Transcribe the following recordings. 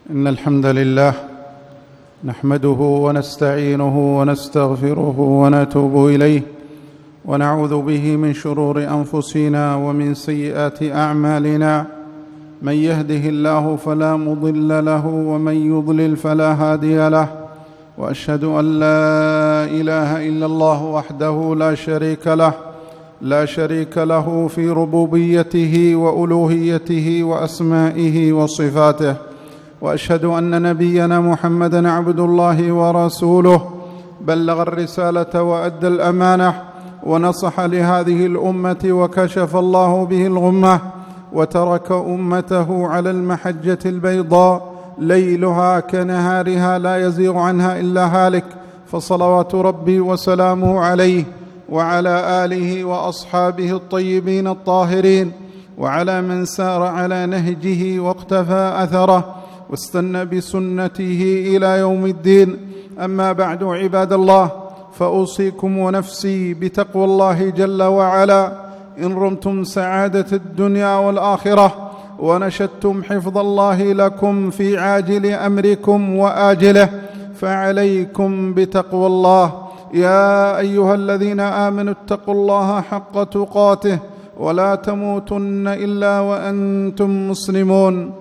إن الحمد لله نحمده ونستعينه ونستغفره ونتوب إليه ونعوذ به من شرور أنفسنا ومن سيئات أعمالنا. من يهده الله فلا مضل له ومن يضلل فلا هادي له، وأشهد أن لا إله إلا الله وحده لا شريك له في ربوبيته وألوهيته وأسمائه وصفاته، وأشهد أن نبينا محمدًا عبد الله ورسوله، بلغ الرسالة وأدى الأمانة ونصح لهذه الأمة وكشف الله به الغمة، وترك أمته على المحجة البيضاء ليلها كنهارها لا يزيغ عنها إلا هالك، فصلوات ربي وسلامه عليه وعلى آله وأصحابه الطيبين الطاهرين، وعلى من سار على نهجه واقتفى أثره واستنى بسنته إلى يوم الدين. أما بعد، عباد الله، فأوصيكم ونفسي بتقوى الله جل وعلا إن رمتم سعادة الدنيا والآخرة ونشدتم حفظ الله لكم في عاجل أمركم وآجله، فعليكم بتقوى الله. يا أيها الذين آمنوا اتقوا الله حق تقاته ولا تموتن إلا وأنتم مسلمون.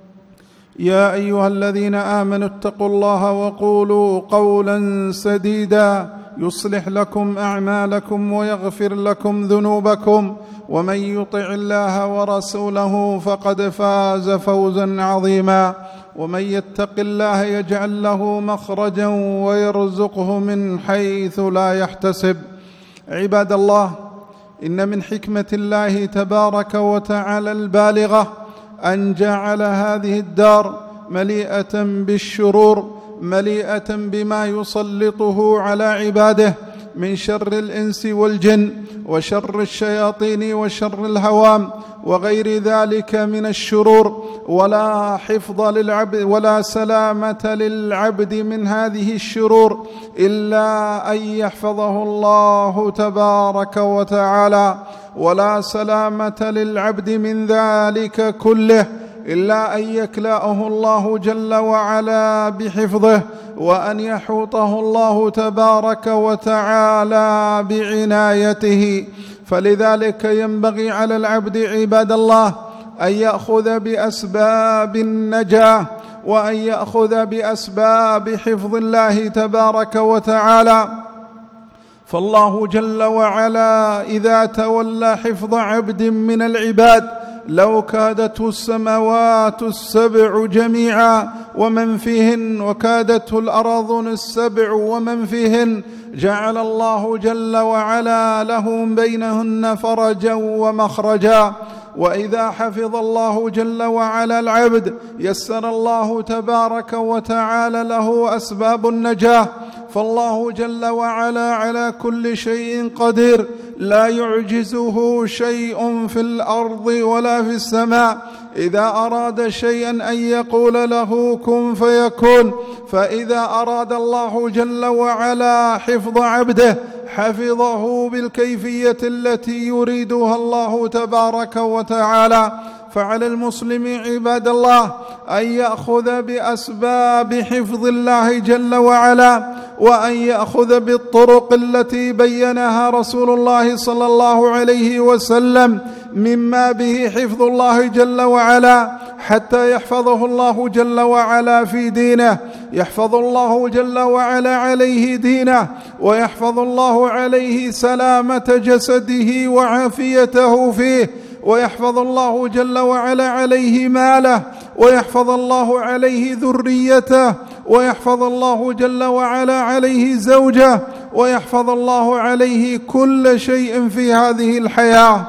يا أيها الذين آمنوا اتقوا الله وقولوا قولا سديدا يصلح لكم أعمالكم ويغفر لكم ذنوبكم، ومن يطع الله ورسوله فقد فاز فوزا عظيما. ومن يتق الله يجعل له مخرجا ويرزقه من حيث لا يحتسب. عباد الله، إن من حكمة الله تبارك وتعالى البالغة أن جعل هذه الدار مليئة بالشرور، مليئة بما يسلطه على عباده من شر الإنس والجن وشر الشياطين وشر الهوام وغير ذلك من الشرور، ولا حفظ للعبد ولا سلامة للعبد من هذه الشرور إلا أن يحفظه الله تبارك وتعالى، ولا سلامة للعبد من ذلك كله إلا أن يكلأه الله جل وعلا بحفظه، وأن يحوطه الله تبارك وتعالى بعنايته. فلذلك ينبغي على العبد، عباد الله، أن يأخذ بأسباب النجاة وأن يأخذ بأسباب حفظ الله تبارك وتعالى. فالله جل وعلا إذا تولى حفظ عبد من العباد لو كادته السماوات السبع جميعا ومن فيهن وكادته الأراضون السبع ومن فيهن جعل الله جل وعلا لهم بينهن فرجا ومخرجا. وإذا حفظ الله جل وعلا العبد يسر الله تبارك وتعالى له أسباب النجاة، فالله جل وعلا على كل شيء قدير، لا يعجزه شيء في الأرض ولا في السماء. إذا أراد شيئا أن يقول له كن فيكون، فإذا أراد الله جل وعلا حفظ عبده حفظه بالكيفية التي يريدها الله تبارك وتعالى. فعلى المسلم، عباد الله، أن يأخذ بأسباب حفظ الله جل وعلا، وأن يأخذ بالطرق التي بينها رسول الله صلى الله عليه وسلم مما به حفظ الله جل وعلا، حتى يحفظه الله جل وعلا في دينه، يحفظ الله جل وعلا عليه دينه، ويحفظ الله عليه سلامة جسده وعافيته فيه، ويحفظ الله جل وعلا عليه ماله، ويحفظ الله عليه ذريته، ويحفظ الله جل وعلا عليه زوجه، ويحفظ الله عليه كل شيء في هذه الحياة.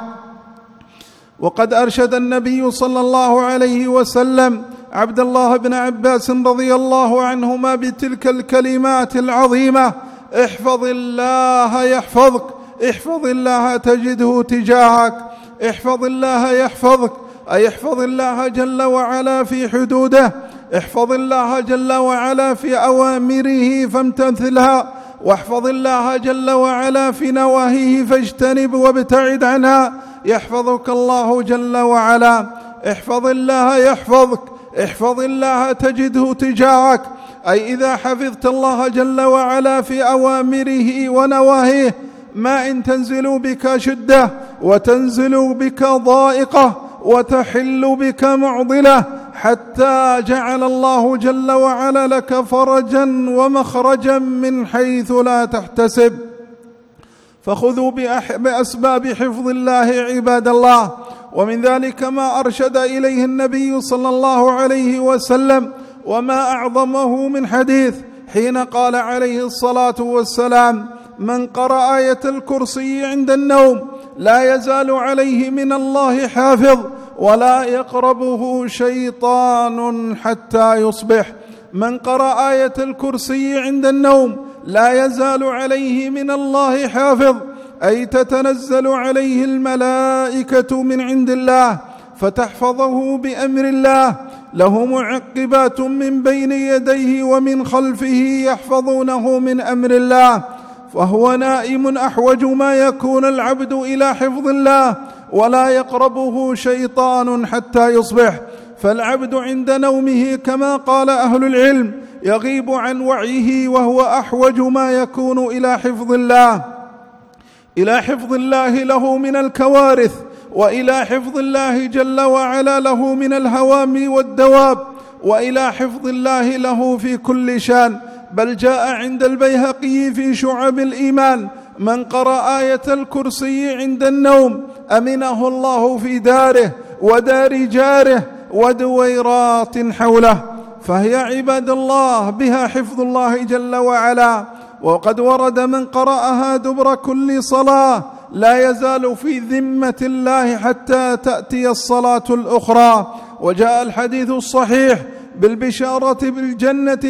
وقد أرشد النبي صلى الله عليه وسلم عبد الله بن عباس رضي الله عنهما بتلك الكلمات العظيمة: احفظ الله يحفظك، احفظ الله تجده تجاهك، احفظ الله يحفظك، أي احفظ الله جل وعلا في حدوده، احفظ الله جل وعلا في أوامره فامتثلها، واحفظ الله جل وعلا في نواهيه فاجتنب وابتعد عنها، يحفظك الله جل وعلا. احفظ الله يحفظك، احفظ الله تجده تجاهك، أي إذا حفظت الله جل وعلا في أوامره ونواهيه ما إن تنزل بك شدة وتنزل بك ضائقة وتحل بك معضلة، حتى جعل الله جل وعلا لك فرجا ومخرجا من حيث لا تحتسب. فخذوا بأسباب حفظ الله عباد الله. ومن ذلك ما أرشد إليه النبي صلى الله عليه وسلم وما أعظمه من حديث حين قال عليه الصلاة والسلام: من قرأ آية الكرسي عند النوم لا يزال عليه من الله حافظ ولا يقربه شيطان حتى يصبح. من قرأ آية الكرسي عند النوم لا يزال عليه من الله حافظ، أي تتنزل عليه الملائكة من عند الله فتحفظه بأمر الله، له معقبات من بين يديه ومن خلفه يحفظونه من أمر الله. فهو نائم أحوج ما يكون العبد إلى حفظ الله، ولا يقربه شيطان حتى يصبح. فالعبد عند نومه كما قال أهل العلم يغيب عن وعيه، وهو أحوج ما يكون إلى حفظ الله له من الكوارث، وإلى حفظ الله جل وعلا له من الهوام والدواب، وإلى حفظ الله له في كل شان. بل جاء عند البيهقي في شعب الإيمان: من قرأ آية الكرسي عند النوم أمنه الله في داره ودار جاره ودويرات حوله. فهي عباد الله بها حفظ الله جل وعلا. وقد ورد: من قرأها دبر كل صلاة لا يزال في ذمة الله حتى تأتي الصلاة الأخرى. وجاء الحديث الصحيح بالبشارة بالجنة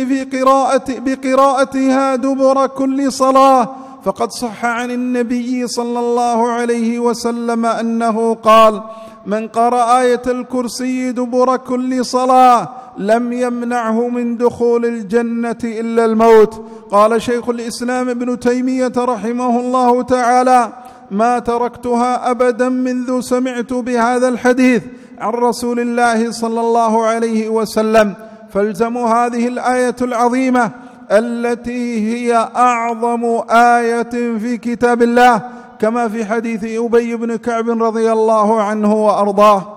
بقراءتها دبر كل صلاة. فقد صح عن النبي صلى الله عليه وسلم أنه قال: من قرأ آية الكرسي دبر كل صلاة لم يمنعه من دخول الجنة إلا الموت. قال شيخ الإسلام ابن تيمية رحمه الله تعالى: ما تركتها أبدا منذ سمعت بهذا الحديث عن رسول الله صلى الله عليه وسلم. فالزموا هذه الآية العظيمة التي هي أعظم آية في كتاب الله، كما في حديث أبي بن كعب رضي الله عنه وأرضاه.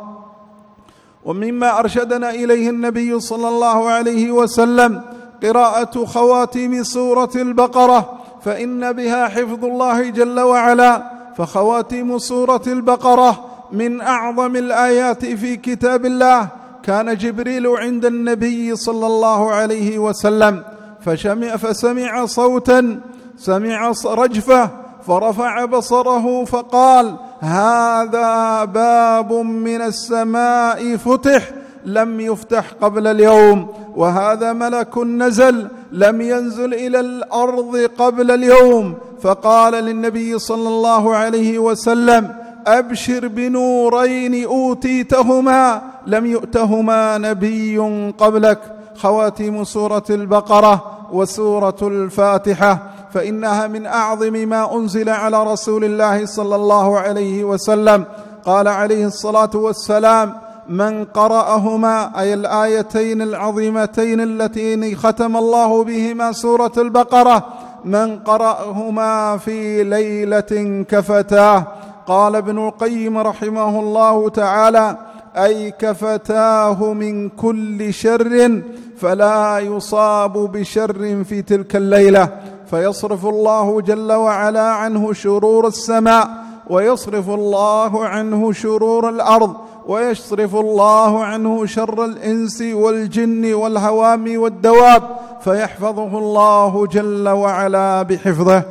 ومما أرشدنا إليه النبي صلى الله عليه وسلم قراءة خواتيم سورة البقرة، فإن بها حفظ الله جل وعلا. فخواتيم سورة البقرة من أعظم الآيات في كتاب الله. كان جبريل عند النبي صلى الله عليه وسلم فسمع صوتا، سمع رجفة، فرفع بصره فقال: هذا باب من السماء فتح لم يفتح قبل اليوم، وهذا ملك نزل لم ينزل إلى الأرض قبل اليوم. فقال للنبي صلى الله عليه وسلم: أبشر بنورين أوتيتهما لم يؤتهما نبي قبلك. خواتيم سورة البقرة وسورة الفاتحة، فإنها من أعظم ما أنزل على رسول الله صلى الله عليه وسلم. قال عليه الصلاة والسلام: من قرأهما، أي الآيتين العظيمتين اللتين ختم الله بهما سورة البقرة، من قرأهما في ليلة كفتاه. قال ابن القيم رحمه الله تعالى: أي كفتاه من كل شر، فلا يصاب بشر في تلك الليلة. فيصرف الله جل وعلا عنه شرور السماء، ويصرف الله عنه شرور الأرض، ويصرف الله عنه شر الإنس والجن والهوام والدواب، فيحفظه الله جل وعلا بحفظه.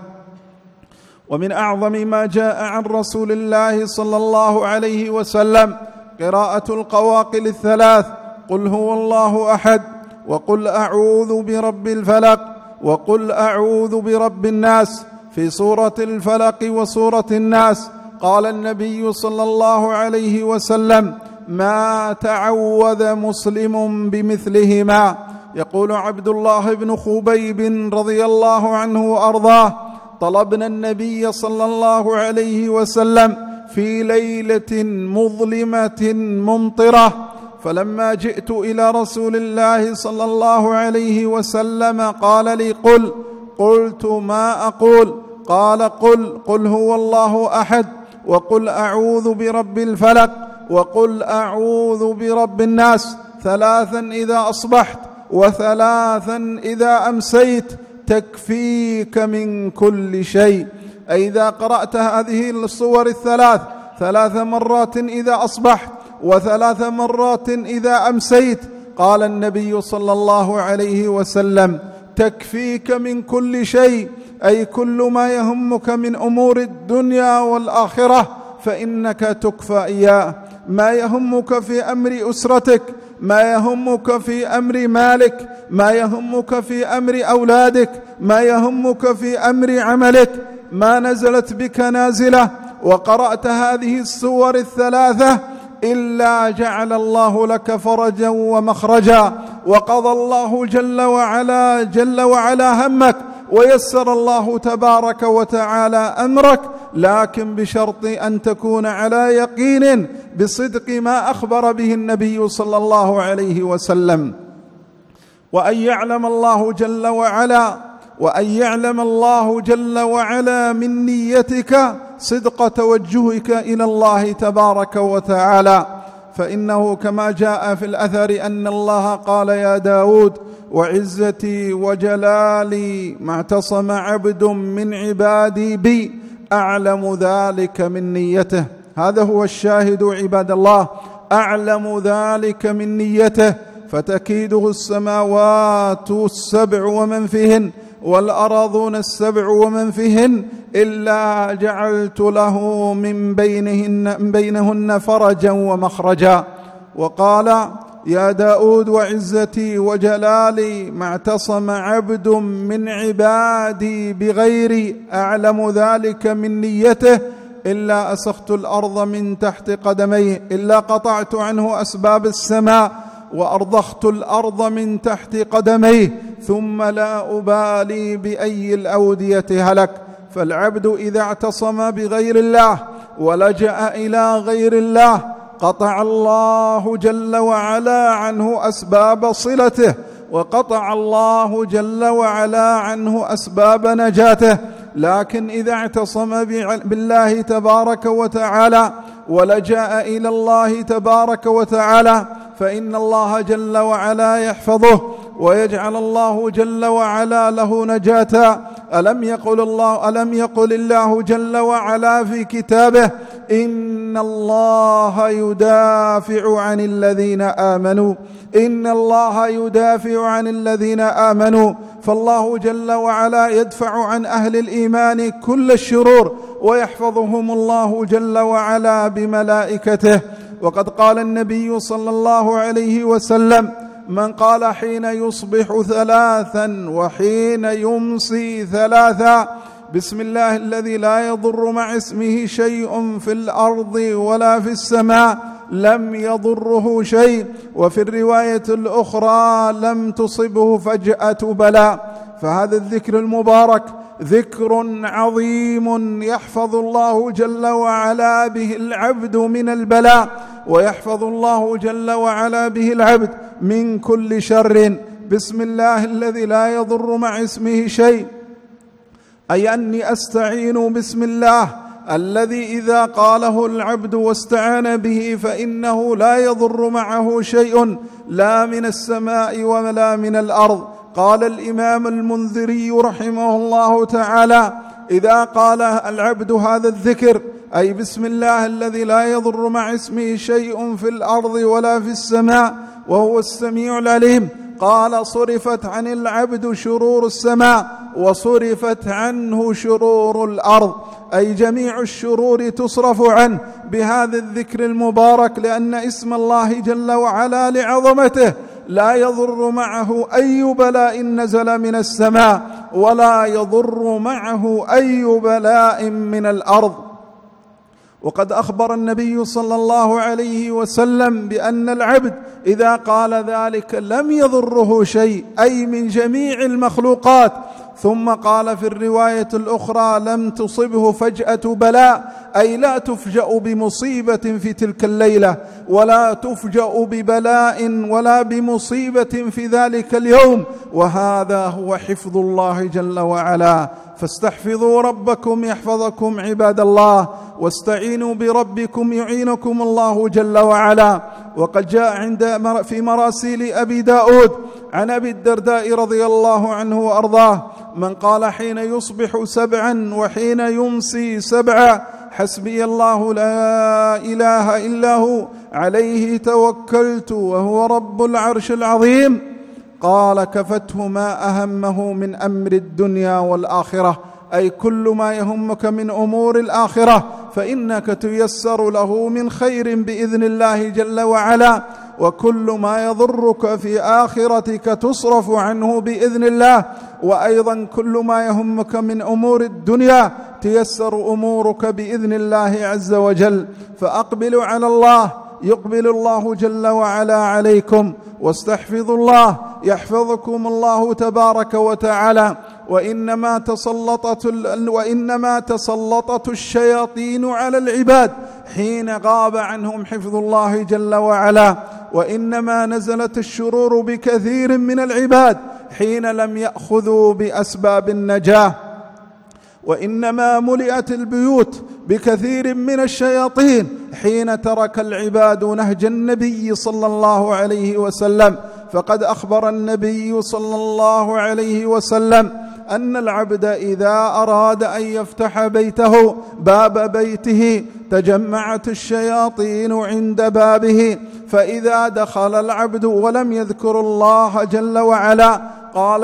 ومن أعظم ما جاء عن رسول الله صلى الله عليه وسلم قراءة القواقل الثلاث: قل هو الله أحد، وقل أعوذ برب الفلق، وقل أعوذ برب الناس، في سورة الفلق وسورة الناس. قال النبي صلى الله عليه وسلم: ما تعوذ مسلم بمثلهما. يقول عبد الله بن خبيب رضي الله عنه وأرضاه: طلبنا النبي صلى الله عليه وسلم في ليلة مظلمة ممطرة، فلما جئت إلى رسول الله صلى الله عليه وسلم قال لي قلت ما أقول؟ قال قل هو الله أحد، وقل أعوذ برب الفلق، وقل أعوذ برب الناس 3 إذا أصبحت و3 إذا أمسيت، تكفيك من كل شيء. أي إذا قرأت هذه الصور 3 مرات إذا أصبحت و3 مرات إذا أمسيت، قال النبي صلى الله عليه وسلم: تكفيك من كل شيء، أي كل ما يهمك من أمور الدنيا والآخرة فإنك تكفى إياه. ما يهمك في أمر أسرتك، ما يهمك في أمر مالك، ما يهمك في أمر أولادك، ما يهمك في أمر عملك، ما نزلت بك نازلة وقرأت هذه السور 3 إلا جعل الله لك فرجا ومخرجا، وقضى الله جل وعلا همك، ويسر الله تبارك وتعالى أمرك، لكن بشرط أن تكون على يقين بصدق ما أخبر به النبي صلى الله عليه وسلم، وأن يعلم الله جل وعلا من نيتك صدق توجهك إلى الله تبارك وتعالى. فإنه كما جاء في الأثر أن الله قال: يا داود وعزتي وجلالي ما اعتصم عبد من عبادي بي أعلم ذلك من نيته. هذا هو الشاهد عباد الله، أعلم ذلك من نيته، فتكيده السماوات السبع ومن فيهن والأراضون السبع ومن فيهن إلا جعلت له من بينهن فرجا ومخرجا. وقال: يا داود وعزتي وجلالي ما اعتصم عبد من عبادي بغيري أعلم ذلك من نيته إلا أسخت الأرض من تحت قدميه، إلا قطعت عنه أسباب السماء وأرضخت الأرض من تحت قدميه، ثم لا أبالي بأي الأودية هلك. فالعبد إذا اعتصم بغير الله ولجأ إلى غير الله قطع الله جل وعلا عنه أسباب صلته، وقطع الله جل وعلا عنه أسباب نجاته. لكن إذا اعتصم بالله تبارك وتعالى ولجأ إلى الله تبارك وتعالى فإن الله جل وعلا يحفظه ويجعل الله جل وعلا له نجاة. ألم يقل الله جل وعلا في كتابه: إن الله يدافع عن الذين آمنوا، إن الله يدافع عن الذين آمنوا. فالله جل وعلا يدفع عن أهل الإيمان كل الشرور ويحفظهم الله جل وعلا بملائكته. وقد قال النبي صلى الله عليه وسلم: من قال حين يصبح 3 وحين يمسي 3 بسم الله الذي لا يضر مع اسمه شيء في الأرض ولا في السماء لم يضره شيء، وفي الرواية الأخرى لم تصبه فجأة بلاء. فهذا الذكر المبارك ذكر عظيم يحفظ الله جل وعلا به العبد من البلاء، ويحفظ الله جل وعلا به العبد من كل شر. بسم الله الذي لا يضر مع اسمه شيء، أي أني أستعين بسم الله الذي إذا قاله العبد واستعان به فإنه لا يضر معه شيء لا من السماء ولا من الأرض. قال الإمام المنذري رحمه الله تعالى: إذا قال العبد هذا الذكر أي بسم الله الذي لا يضر مع اسمه شيء في الأرض ولا في السماء وهو السميع العليم، قال: صرفت عن العبد شرور السماء وصرفت عنه شرور الأرض، أي جميع الشرور تصرف عنه بهذا الذكر المبارك، لأن اسم الله جل وعلا لعظمته لا يضر معه أي بلاء نزل من السماء ولا يضر معه أي بلاء من الأرض. وقد أخبر النبي صلى الله عليه وسلم بأن العبد إذا قال ذلك لم يضره شيء، أي من جميع المخلوقات، ثم قال في الرواية الأخرى: لم تصبه فجأة بلاء، أي لا تفجأ بمصيبة في تلك الليلة، ولا تفجأ ببلاء ولا بمصيبة في ذلك اليوم، وهذا هو حفظ الله جل وعلا. فاستحفظوا ربكم يحفظكم عباد الله، واستعينوا بربكم يعينكم الله جل وعلا. وقد جاء في مراسيل أبي داود عن أبي الدرداء رضي الله عنه وأرضاه: من قال حين يصبح 7 وحين يمسي 7: حسبي الله لا إله إلا هو عليه توكلت وهو رب العرش العظيم، قال كفته ما أهمه من أمر الدنيا والآخرة، أي كل ما يهمك من أمور الآخرة فإنك تيسر له من خير بإذن الله جل وعلا، وكل ما يضرك في آخرتك تصرف عنه بإذن الله، وأيضا كل ما يهمك من أمور الدنيا تيسر أمورك بإذن الله عز وجل. فأقبلوا على الله يقبل الله جل وعلا عليكم، واستحفظوا الله يحفظكم الله تبارك وتعالى. وإنما تسلطت الشياطين على العباد حين غاب عنهم حفظ الله جل وعلا، وإنما نزلت الشرور بكثير من العباد حين لم يأخذوا بأسباب النجاة، وإنما ملئت البيوت بكثير من الشياطين حين ترك العباد نهج النبي صلى الله عليه وسلم. فقد أخبر النبي صلى الله عليه وسلم أن العبد إذا أراد أن يفتح بيته باب بيته تجمعت الشياطين عند بابه، فإذا دخل العبد ولم يذكر الله جل وعلا قال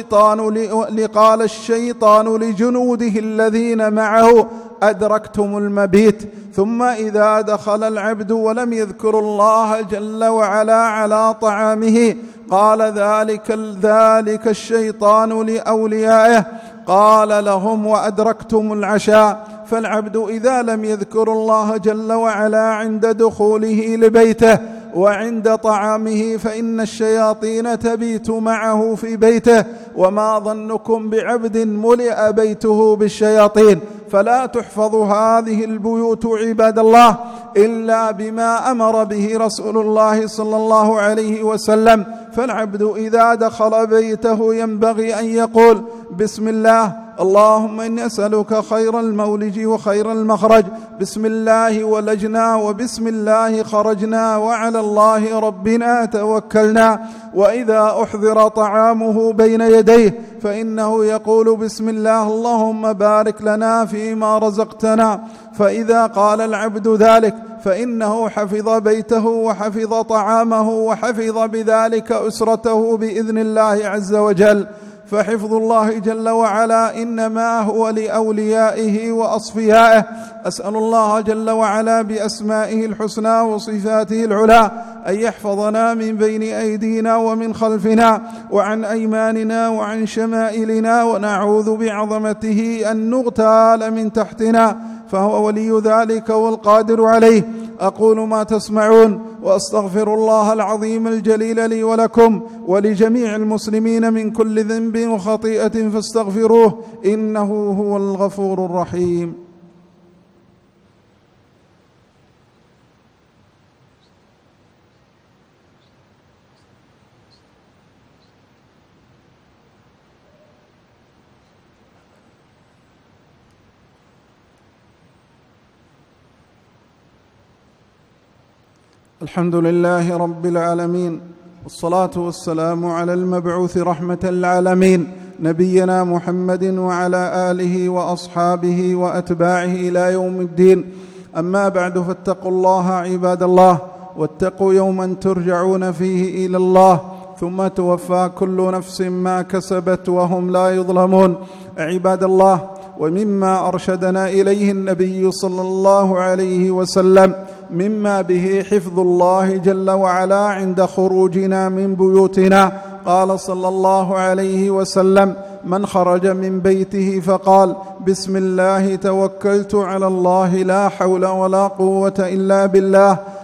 الشيطان لجنوده الذين معه: أدركتم المبيت. ثم إذا دخل العبد ولم يذكر الله جل وعلا على طعامه قال ذلك الشيطان لأوليائه، قال لهم: وأدركتم العشاء. فالعبد إذا لم يذكر الله جل وعلا عند دخوله لبيته وعند طعامه فإن الشياطين تبيت معه في بيته، وما ظنكم بعبد ملئ بيته بالشياطين؟ فلا تحفظ هذه البيوت عباد الله إلا بما أمر به رسول الله صلى الله عليه وسلم. فالعبد إذا دخل بيته ينبغي أن يقول: بسم الله، اللهم إني أسألك خير المولج وخير المخرج، بسم الله ولجنا وبسم الله خرجنا وعلى الله ربنا توكلنا. وإذا أحضر طعامه بين يديه فإنه يقول: بسم الله، اللهم بارك لنا فيما رزقتنا. فإذا قال العبد ذلك فإنه حفظ بيته وحفظ طعامه وحفظ بذلك أسرته بإذن الله عز وجل. فحفظ الله جل وعلا إنما هو لأوليائه وأصفيائه. أسأل الله جل وعلا بأسمائه الحسنى وصفاته العلى أن يحفظنا من بين أيدينا ومن خلفنا وعن أيماننا وعن شمائلنا، ونعوذ بعظمته أن نغتال من تحتنا، فهو ولي ذلك والقادر عليه. أقول ما تسمعون، وأستغفر الله العظيم الجليل لي ولكم ولجميع المسلمين من كل ذنب وخطيئة فاستغفروه إنه هو الغفور الرحيم. الحمد لله رب العالمين، والصلاة والسلام على المبعوث رحمة العالمين نبينا محمد وعلى آله وأصحابه وأتباعه إلى يوم الدين. أما بعد، فاتقوا الله عباد الله، واتقوا يوما ترجعون فيه إلى الله ثم توفى كل نفس ما كسبت وهم لا يظلمون. عباد الله، ومما أرشدنا إليه النبي صلى الله عليه وسلم مما به حفظ الله جل وعلا عند خروجنا من بيوتنا، قال صلى الله عليه وسلم: من خرج من بيته فقال: بسم الله توكلت على الله لا حول ولا قوة إلا بالله،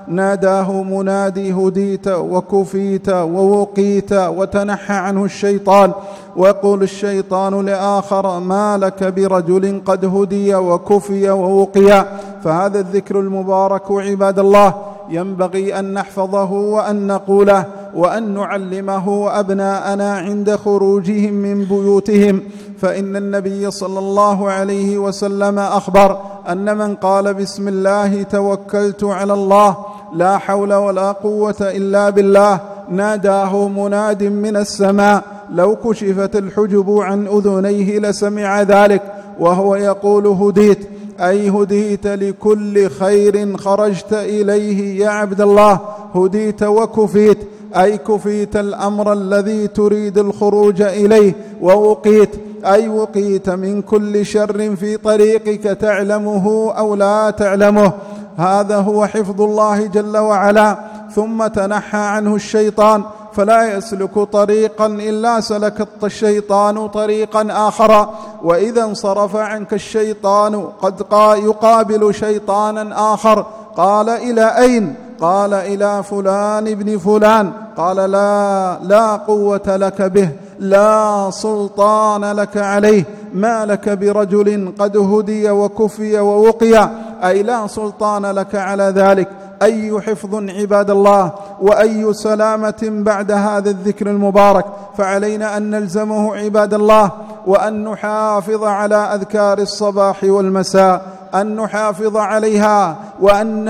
ناداه منادي هديت وكفيت ووقيت وتنحى عنه الشيطان. ويقول الشيطان لآخر ما لك برجل قد هدي وكفي ووقي. فهذا الذكر المبارك عباد الله ينبغي أن نحفظه وأن نقوله وأن نعلمه أبناءنا عند خروجهم من بيوتهم. فإن النبي صلى الله عليه وسلم أخبر أن من قال بسم الله توكلت على الله لا حول ولا قوة إلا بالله ناداه مناد من السماء لو كشفت الحجب عن أذنيه لسمع ذلك وهو يقول هديت، أي هديت لكل خير خرجت إليه يا عبد الله. هديت وكفيت، أي كفيت الأمر الذي تريد الخروج إليه. ووقيت، أي وقيت من كل شر في طريقك تعلمه أو لا تعلمه. هذا هو حفظ الله جل وعلا. ثم تنحى عنه الشيطان فلا يسلك طريقا إلا سلك الشيطان طريقا آخر. وإذا انصرف عنك الشيطان قد يقابل شيطانا آخر. قال إلى أين؟ قال إلى فلان ابن فلان. قال لا قوة لك به، لا سلطان لك عليه، ما لك برجل قد هدي وكفي ووقي، أي لا سلطان لك على ذلك. أي حفظ عباد الله وأي سلامة بعد هذا الذكر المبارك. فعلينا أن نلزمه عباد الله وأن نحافظ على أذكار الصباح والمساء، أن نحافظ عليها وأن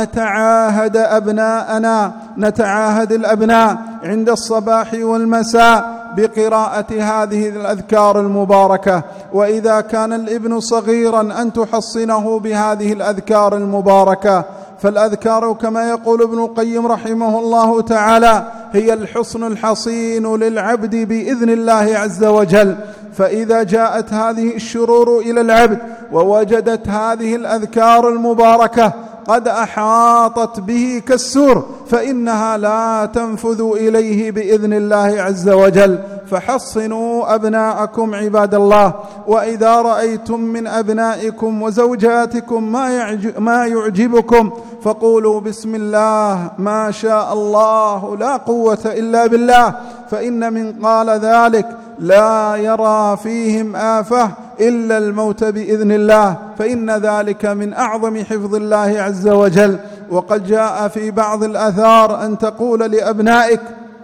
نتعاهد الأبناء عند الصباح والمساء بقراءة هذه الأذكار المباركة. وإذا كان الابن صغيرا أن تحصنه بهذه الأذكار المباركة. فالأذكار كما يقول ابن القيم رحمه الله تعالى هي الحصن الحصين للعبد بإذن الله عز وجل. فإذا جاءت هذه الشرور إلى العبد ووجدت هذه الأذكار المباركة قد أحاطت به كالسور فإنها لا تنفذ إليه بإذن الله عز وجل. فحصنوا أبناءكم عباد الله. وإذا رأيتم من أبنائكم وزوجاتكم ما يعجبكم فقولوا بسم الله ما شاء الله لا قوة إلا بالله. فإن من قال ذلك لا يرى فيهم آفة إلا الموت بإذن الله، فإن ذلك من أعظم حفظ الله عز وجل. وقد جاء في بعض الآثار أن تقول لأبنائك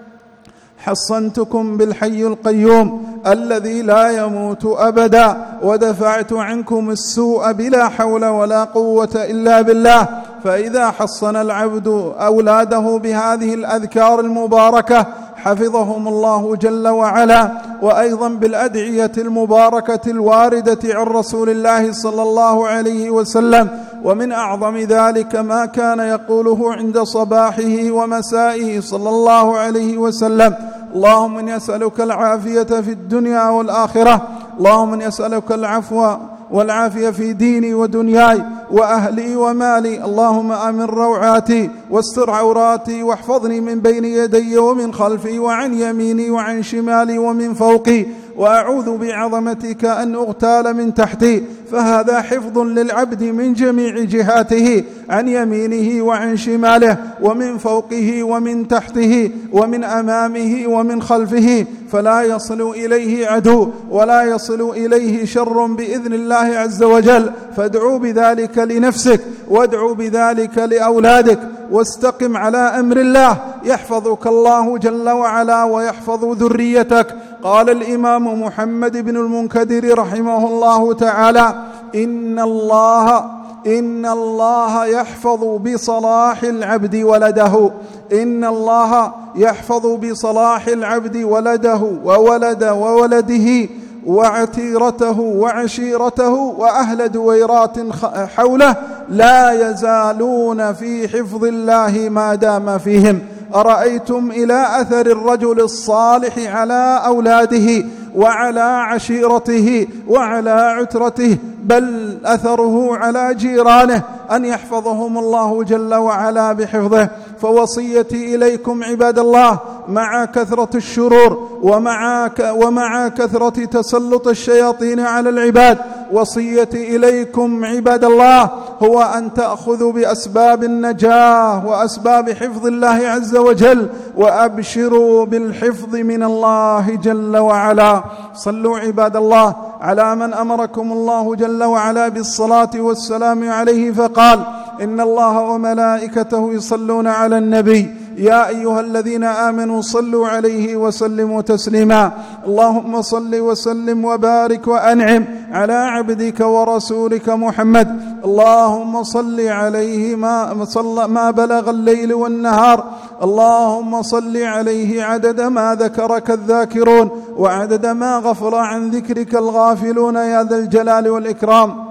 حصنتكم بالحي القيوم الذي لا يموت أبدا ودفعت عنكم السوء بلا حول ولا قوة إلا بالله. فإذا حصن العبد أولاده بهذه الأذكار المباركة حفظهم الله جل وعلا. وأيضا بالأدعية المباركة الواردة عن رسول الله صلى الله عليه وسلم. ومن أعظم ذلك ما كان يقوله عند صباحه ومسائه صلى الله عليه وسلم: اللهم إني أسألك العافية في الدنيا والآخرة، اللهم إني أسألك العفو والعافية في ديني ودنياي وأهلي ومالي، اللهم أمن روعاتي واستر عوراتي واحفظني من بين يدي ومن خلفي وعن يميني وعن شمالي ومن فوقي، وأعوذ بعظمتك أن أغتال من تحتي. فهذا حفظ للعبد من جميع جهاته، عن يمينه وعن شماله ومن فوقه ومن تحته ومن أمامه ومن خلفه، فلا يصل إليه عدو ولا يصل إليه شر بإذن الله عز وجل. فادعوا بذلك لنفسك وادعوا بذلك لأولادك واستقم على أمر الله يحفظك الله جل وعلا ويحفظ ذريتك. قال الإمام محمد بن المنكدر رحمه الله تعالى: إن الله يحفظ بصلاح العبد ولده، إن الله يحفظ بصلاح العبد ولده وولد وولده وعتيرته وعشيرته وأهل دويرات حوله لا يزالون في حفظ الله ما دام فيهم. أرأيتم إلى أثر الرجل الصالح على أولاده وعلى عشيرته وعلى عترته، بل أثره على جيرانه أن يحفظهم الله جل وعلا بحفظه. فوصيتي إليكم عباد الله مع كثرة الشرور ومع كثرة تسلط الشياطين على العباد وصيتي إليكم عباد الله هو أن تأخذوا بأسباب النجاة وأسباب حفظ الله عز وجل، وأبشروا بالحفظ من الله جل وعلا. صلوا عباد الله على من أمركم الله جل وعلا بالصلاة والسلام عليه، فقال: إن الله وملائكته يصلون على النبي يا أيها الذين آمنوا صلوا عليه وسلموا تسليما. اللهم صل وسلم وبارك وأنعم على عبدك ورسولك محمد. اللهم صل عليه ما بلغ الليل والنهار. اللهم صل عليه عدد ما ذكرك الذاكرون وعدد ما غفل عن ذكرك الغافلون يا ذا الجلال والإكرام.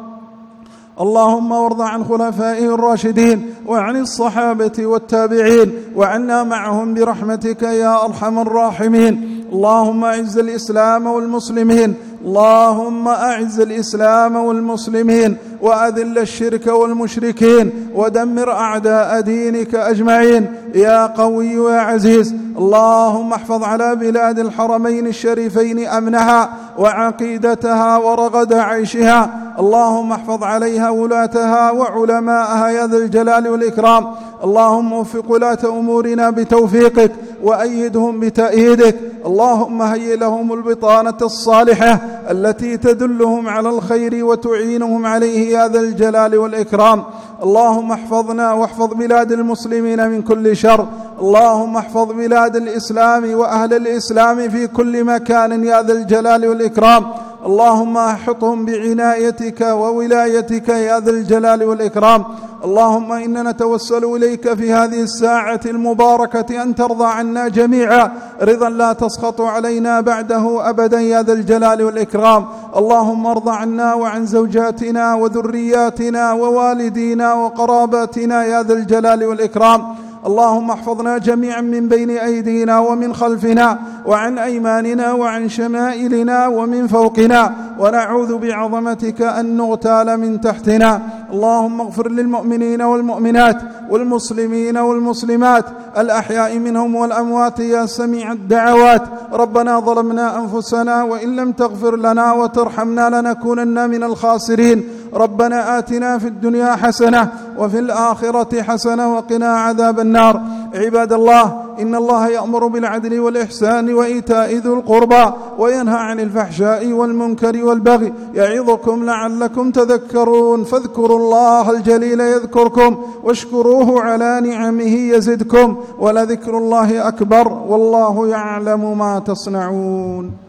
اللهم وارض عن خلفائه الراشدين وعن الصحابة والتابعين وعنا معهم برحمتك يا أرحم الراحمين. اللهم أعز الإسلام والمسلمين، اللهم أعز الإسلام والمسلمين وأذل الشرك والمشركين ودمر أعداء دينك أجمعين يا قوي يا عزيز. اللهم احفظ على بلاد الحرمين الشريفين أمنها وعقيدتها ورغد عيشها. اللهم احفظ عليها ولاتها وعلماءها يا ذا الجلال والإكرام. اللهم وفق ولاة أمورنا بتوفيقك وأيدهم بتأييدك. اللهم هيئ لهم البطانة الصالحة التي تدلهم على الخير وتعينهم عليه يا ذا الجلال والإكرام. اللهم احفظنا واحفظ بلاد المسلمين من كل شر. اللهم احفظ بلاد الإسلام وأهل الإسلام في كل مكان يا ذا الجلال والإكرام. اللهم احطهم بعنايتك وولايتك يا ذا الجلال والإكرام. اللهم إننا نتوسل إليك في هذه الساعة المباركة أن ترضى عنا جميعا رضا لا تسخط علينا بعده أبدا يا ذا الجلال والإكرام. اللهم ارض عنا وعن زوجاتنا وذرياتنا ووالدينا وقراباتنا يا ذا الجلال والإكرام. اللهم احفظنا جميعا من بين أيدينا ومن خلفنا وعن أيماننا وعن شمائلنا ومن فوقنا، ونعوذ بعظمتك أن نغتال من تحتنا. اللهم اغفر للمؤمنين والمؤمنات والمسلمين والمسلمات الأحياء منهم والأموات يا سميع الدعوات. ربنا ظلمنا أنفسنا وإن لم تغفر لنا وترحمنا لنكونن من الخاسرين. ربنا آتنا في الدنيا حسنة وفي الآخرة حسنة وقنا عذاب النار. عباد الله، إن الله يأمر بالعدل والإحسان وإيتاء ذي القربى وينهى عن الفحشاء والمنكر والبغي يعظكم لعلكم تذكرون. فاذكروا الله الجليل يذكركم واشكروه على نعمه يزدكم ولذكر الله أكبر والله يعلم ما تصنعون.